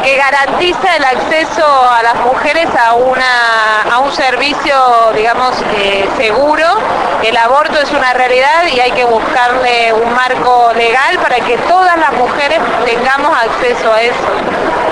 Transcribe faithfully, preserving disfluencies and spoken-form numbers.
que garantiza el acceso a las mujeres a, una, a un servicio, digamos, eh, seguro. El aborto es una realidad y hay que buscarle un marco legal para que todas las mujeres tengamos acceso a eso.